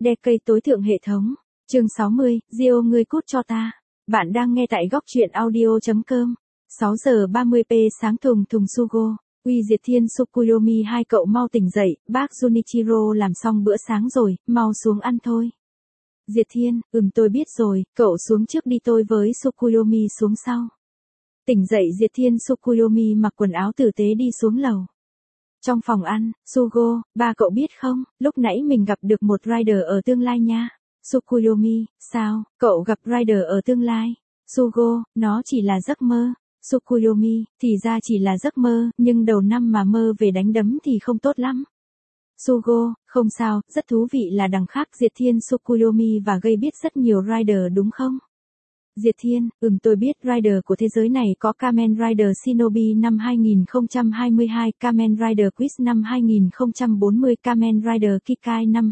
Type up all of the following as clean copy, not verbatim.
Decade tối thượng hệ thống. Chương 60, Gio ngươi cút cho ta. Bạn đang nghe tại góc truyện audio.com. 6 giờ 30p sáng thùng Sugo. Uy Diệt Thiên Tsukuyomi, hai cậu mau tỉnh dậy, bác Junichiro làm xong bữa sáng rồi, mau xuống ăn thôi. Diệt Thiên, tôi biết rồi, cậu xuống trước đi, tôi với Tsukuyomi xuống sau. Tỉnh dậy Diệt Thiên Tsukuyomi mặc quần áo tử tế đi xuống lầu. Trong phòng ăn, Sugo, ba cậu biết không, lúc nãy mình gặp được một rider ở tương lai nha. Tsukuyomi, sao, cậu gặp rider ở tương lai? Sugo, nó chỉ là giấc mơ. Tsukuyomi, thì ra chỉ là giấc mơ, nhưng đầu năm mà mơ về đánh đấm thì không tốt lắm. Sugo, không sao, rất thú vị là đằng khác Diệt Thiên Tsukuyomi và gây biết rất nhiều rider đúng không? Diệt Thiên, tôi biết rider của thế giới này có Kamen Rider Shinobi năm 2022, Kamen Rider Quiz năm 2040, Kamen Rider Kikai năm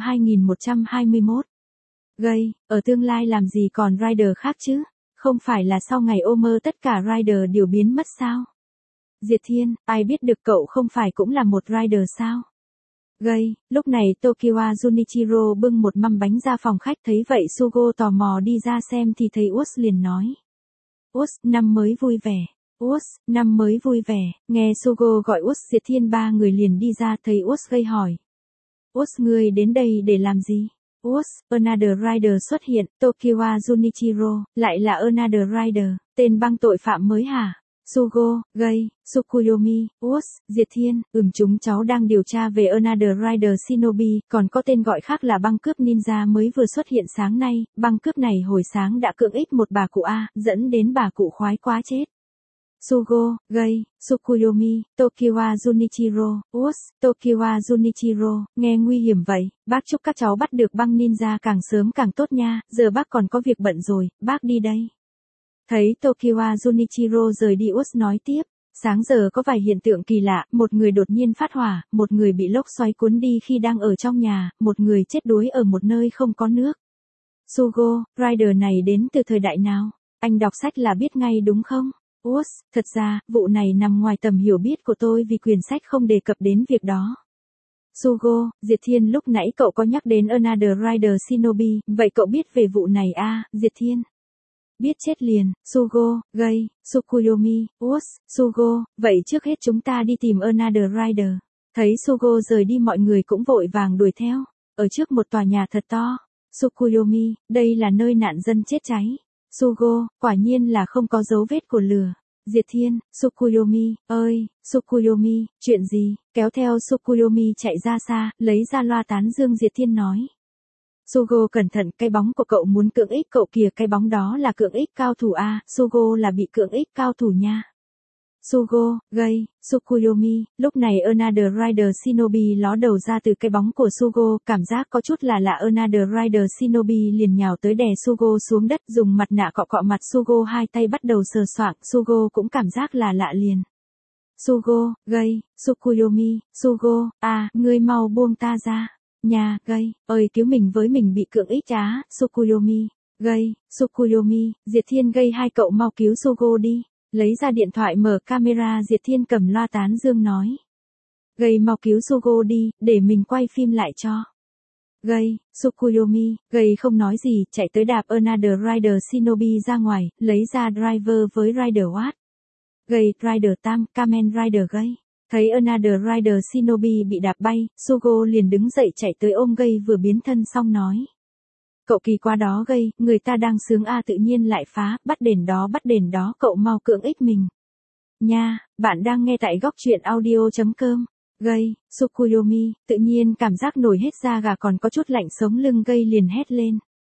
2121. Gây, ở tương lai làm gì còn rider khác chứ? Không phải là sau ngày ô mơ tất cả rider đều biến mất sao? Diệt Thiên, ai biết được cậu không phải cũng là một rider sao? Gây, lúc này Tokiwa Junichiro bưng một mâm bánh ra phòng khách, thấy vậy Sugo tò mò đi ra xem thì thấy Us liền nói. Us, năm mới vui vẻ. Us, năm mới vui vẻ, nghe Sugo gọi Us, Diệt Thiên ba người liền đi ra, thấy Us gây hỏi. Us, ngươi đến đây để làm gì? Us, Another Rider xuất hiện, Tokiwa Junichiro, lại là Another Rider, tên băng tội phạm mới hả? Sugo, Gây, Tsukuyomi, Us, Diệt Thiên, chúng cháu đang điều tra về Another Rider Shinobi, còn có tên gọi khác là băng cướp ninja mới vừa xuất hiện sáng nay, băng cướp này hồi sáng đã cưỡng ép một bà cụ A, dẫn đến bà cụ khoái quá chết. Sugo, Gây, Tsukuyomi, Tokiwa Junichiro, Us, Tokiwa Junichiro, nghe nguy hiểm vậy, bác chúc các cháu bắt được băng ninja càng sớm càng tốt nha, giờ bác còn có việc bận rồi, bác đi đây. Thấy Tokiwa Junichiro rời đi, Us nói tiếp, sáng giờ có vài hiện tượng kỳ lạ, một người đột nhiên phát hỏa, một người bị lốc xoáy cuốn đi khi đang ở trong nhà, một người chết đuối ở một nơi không có nước. Sugo, rider này đến từ thời đại nào? Anh đọc sách là biết ngay đúng không? Us, thật ra, vụ này nằm ngoài tầm hiểu biết của tôi vì quyển sách không đề cập đến việc đó. Sugo, Diệt Thiên, lúc nãy cậu có nhắc đến Another Rider Shinobi, vậy cậu biết về vụ này à? Diệt Thiên. Biết chết liền, Sugo, Gây, Tsukuyomi, Us, Sugo, vậy trước hết chúng ta đi tìm Another Rider. Thấy Sugo rời đi mọi người cũng vội vàng đuổi theo, ở trước một tòa nhà thật to. Tsukuyomi, đây là nơi nạn dân chết cháy. Sugo, quả nhiên là không có dấu vết của lửa. Diệt Thiên, Tsukuyomi, ơi, Tsukuyomi, chuyện gì? Kéo theo Tsukuyomi chạy ra xa, lấy ra loa tán dương, Diệt Thiên nói. Sugo cẩn thận, cái bóng của cậu muốn cưỡng ép cậu kìa, cái bóng đó là cưỡng ép cao thủ à, Sugo là bị cưỡng ép cao thủ nha. Sugo, Gây, Tsukuyomi, lúc này Another Rider Shinobi ló đầu ra từ cái bóng của Sugo, cảm giác có chút là lạ. Another Rider Shinobi liền nhào tới đè Sugo xuống đất, dùng mặt nạ cọ cọ mặt Sugo, hai tay bắt đầu sờ soạng, Sugo cũng cảm giác là lạ liền. Sugo, Gây, Tsukuyomi, Sugo, ngươi mau buông ta ra. Nhà, Gây, ơi cứu mình với, mình bị cưỡng ép á, Tsukuyomi, Gây, Tsukuyomi, Diệt Thiên, Gây, hai cậu mau cứu Sugo đi. Lấy ra điện thoại mở camera, Diệt Thiên cầm loa tán dương nói. Gây, mau cứu Sugo đi, để mình quay phim lại cho. Gây, Tsukuyomi, Gây không nói gì, chạy tới đạp Another Rider Shinobi ra ngoài, lấy ra driver với Rider Watt. Gây, Rider Tam, Kamen Rider Gây. Thấy Another Rider Shinobi bị đạp bay, Sugo liền đứng dậy chạy tới ôm Gây vừa biến thân xong nói. Cậu kỳ quá đó Gây, người ta đang sướng tự nhiên lại phá, bắt đền đó, cậu mau cưỡng ép mình. Nha, bạn đang nghe tại góc truyện audio.com. Gây, Tsukuyomi, tự nhiên cảm giác nổi hết da gà, còn có chút lạnh sống lưng. Gây liền hét lên.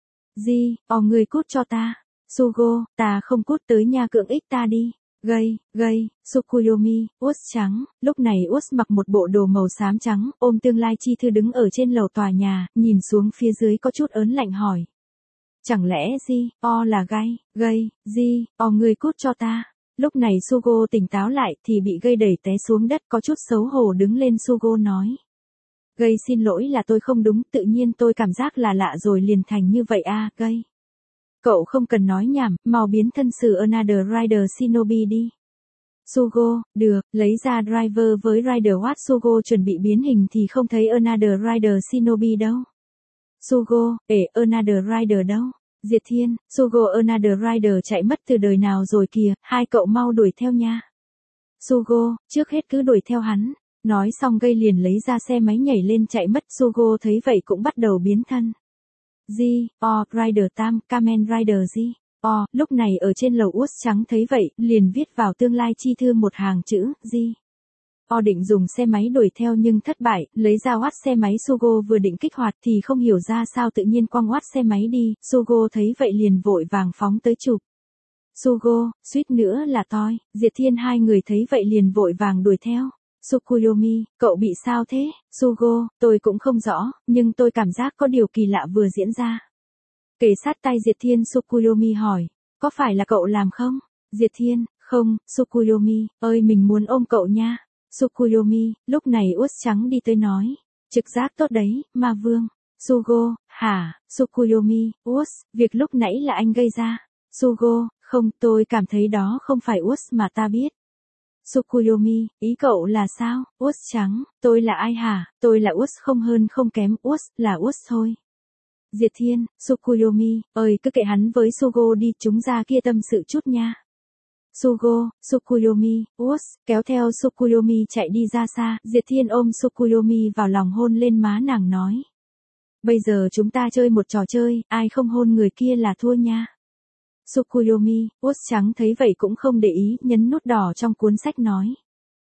Ngươi cút cho ta. Sugo, ta không cút, tới nha, cưỡng ép ta đi. Gây, Tsukuyomi, Us trắng, lúc này Us mặc một bộ đồ màu xám trắng, ôm tương lai chi thư đứng ở trên lầu tòa nhà, nhìn xuống phía dưới có chút ớn lạnh hỏi. Chẳng lẽ là Gây, ngươi cút cho ta. Lúc này Sugo tỉnh táo lại thì bị Gây đẩy té xuống đất, có chút xấu hổ đứng lên. Sugo nói. Gây, xin lỗi, là tôi không đúng, tự nhiên tôi cảm giác là lạ rồi liền thành như vậy Gây. Cậu không cần nói nhảm, mau biến thân xử Another Rider Shinobi đi. Sugo, được, lấy ra driver với Rider Watt. Sugo chuẩn bị biến hình thì không thấy Another Rider Shinobi đâu. Sugo, Another Rider đâu? Diệt Thiên, Sugo Another Rider chạy mất từ đời nào rồi kìa, hai cậu mau đuổi theo nha. Sugo, trước hết cứ đuổi theo hắn. Nói xong gây liền lấy ra xe máy nhảy lên chạy mất. Sugo thấy vậy cũng bắt đầu biến thân. Rider Tam, Kamen Rider lúc này ở trên lầu Út trắng thấy vậy, liền viết vào tương lai chi thư một hàng chữ, định dùng xe máy đuổi theo nhưng thất bại, lấy ra oát xe máy Sugo vừa định kích hoạt thì không hiểu ra sao tự nhiên quăng oát xe máy đi, Sugo thấy vậy liền vội vàng phóng tới chụp. Sugo, suýt nữa là toi, Diệt Thiên hai người thấy vậy liền vội vàng đuổi theo. Tsukuyomi, cậu bị sao thế? Sugo, tôi cũng không rõ, nhưng tôi cảm giác có điều kỳ lạ vừa diễn ra. Kề sát tay Diệt Thiên Tsukuyomi hỏi, có phải là cậu làm không? Diệt Thiên, không, Tsukuyomi, ơi mình muốn ôm cậu nha. Tsukuyomi, lúc này Út trắng đi tới nói, trực giác tốt đấy, ma vương. Sugo, hả, Tsukuyomi, Út, việc lúc nãy là anh gây ra. Sugo, không, tôi cảm thấy đó không phải Út mà ta biết. Tsukuyomi, ý cậu là sao? Út trắng, tôi là ai hả? Tôi là Út không hơn không kém, Út là Út thôi. Diệt Thiên, Tsukuyomi, ơi cứ kệ hắn với Sugo đi, chúng ra kia tâm sự chút nha. Sugo, Tsukuyomi, Út, kéo theo Tsukuyomi chạy đi ra xa, Diệt Thiên ôm Tsukuyomi vào lòng hôn lên má nàng nói. Bây giờ chúng ta chơi một trò chơi, ai không hôn người kia là thua nha. Tsukuyomi, Út trắng thấy vậy cũng không để ý, nhấn nút đỏ trong cuốn sách nói.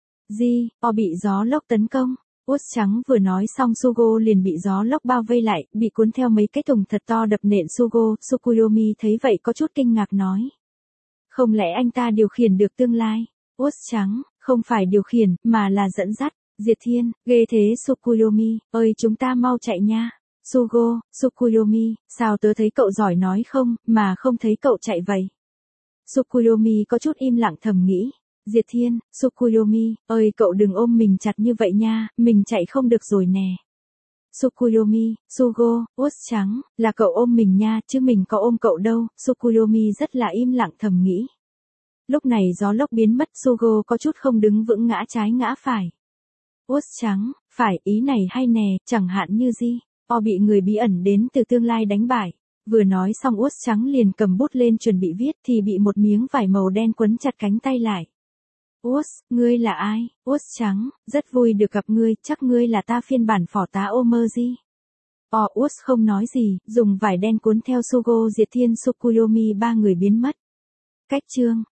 Bị gió lốc tấn công. Út trắng vừa nói xong Sugo liền bị gió lốc bao vây lại, bị cuốn theo mấy cái thùng thật to đập nện Sugo. Tsukuyomi thấy vậy có chút kinh ngạc nói. Không lẽ anh ta điều khiển được tương lai? Út trắng, không phải điều khiển, mà là dẫn dắt. Diệt Thiên, ghê thế Tsukuyomi, ơi chúng ta mau chạy nha. Sugo, Tsukuyomi, sao tớ thấy cậu giỏi nói không, mà không thấy cậu chạy vậy? Tsukuyomi có chút im lặng thầm nghĩ. Diệt Thiên, Tsukuyomi, ơi cậu đừng ôm mình chặt như vậy nha, mình chạy không được rồi nè. Tsukuyomi, Sugo, Út trắng, là cậu ôm mình nha, chứ mình có ôm cậu đâu. Tsukuyomi rất là im lặng thầm nghĩ. Lúc này gió lốc biến mất, Sugo có chút không đứng vững, ngã trái ngã phải. Út trắng, phải, ý này hay nè, chẳng hạn như bị người bí ẩn đến từ tương lai đánh bại. Vừa nói xong Út trắng liền cầm bút lên chuẩn bị viết thì bị một miếng vải màu đen quấn chặt cánh tay lại. Út, ngươi là ai? Út trắng, rất vui được gặp ngươi, chắc ngươi là ta phiên bản phỏ tá Omerji. Út không nói gì, dùng vải đen cuốn theo Sugo, Diệt Thiên, Tsukuyomi ba người biến mất. Cách chương